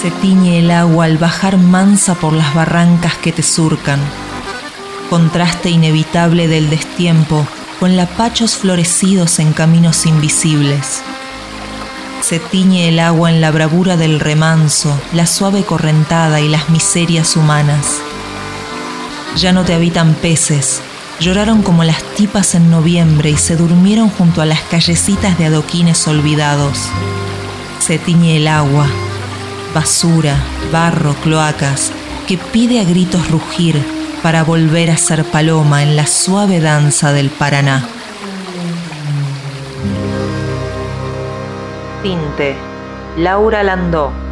Se tiñe el agua al bajar mansa por las barrancas que te surcan. Contraste inevitable del destiempo con lapachos florecidos en caminos invisibles. Se tiñe el agua en la bravura del remanso, la suave correntada y las miserias humanas. Ya no te habitan peces, lloraron como las tipas en noviembre y se durmieron junto a las callecitas de adoquines olvidados. Se tiñe el agua, basura, barro, cloacas, que pide a gritos rugir para volver a ser paloma en la suave danza del Paraná. Tinte, Laura Landó.